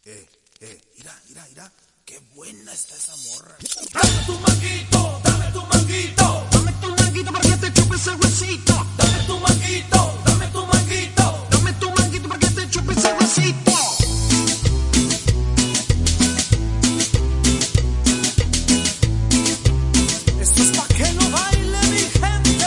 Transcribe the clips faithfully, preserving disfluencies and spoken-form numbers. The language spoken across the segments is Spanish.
Eh, eh, mira, mira, mira. Qué buena está esa morra. Dame tu manguito, dame tu manguito. Dame tu manguito para que te chupe ese huesito. Dame tu manguito, dame tu manguito. Dame tu manguito para que te chupe ese huesito. Esto es pa' que no baile mi gente.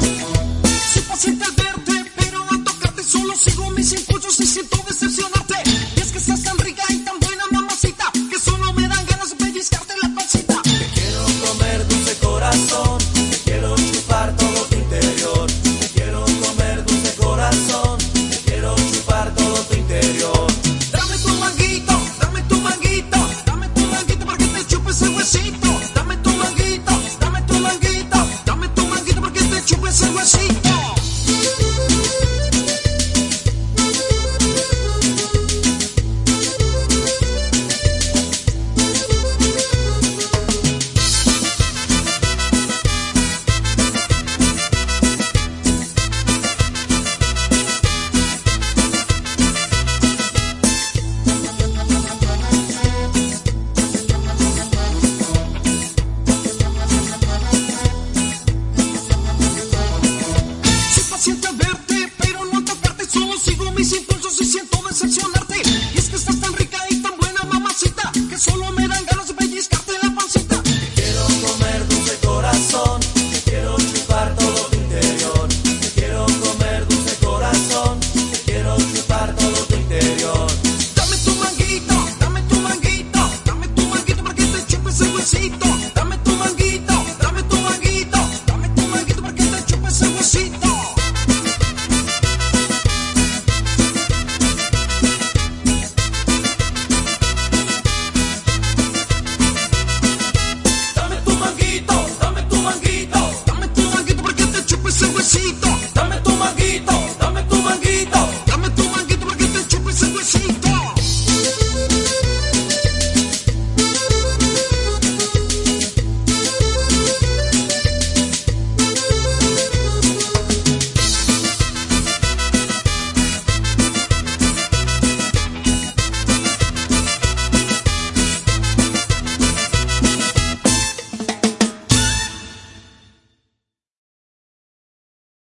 Siento al verte, pero al tocarte solo sigo mis impulsos y siento decepcionarte.